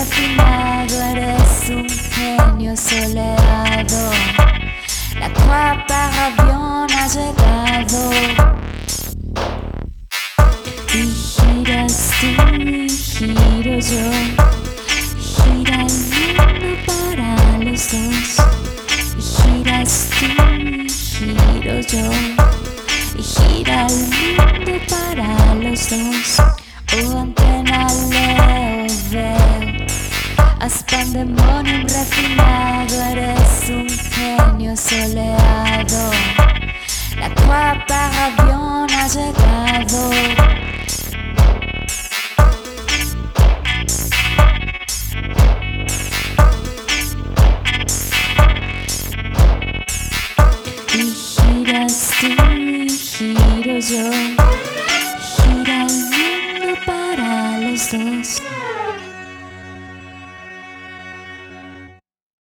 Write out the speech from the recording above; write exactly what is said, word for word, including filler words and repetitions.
refinado, eres un genio soleado. La cuapa avión ha llegado. Y giras tú y giro yo. Gira el mundo para los dos. Y giras tú y giro yo. Y gira el mundo para los dos. Oh, antena leo, veo. Haz pandemonium refinado, eres un genio soleado. La cuapa avión ha llegado. Y giras tú y giro yo. Gira el mundo para los dos.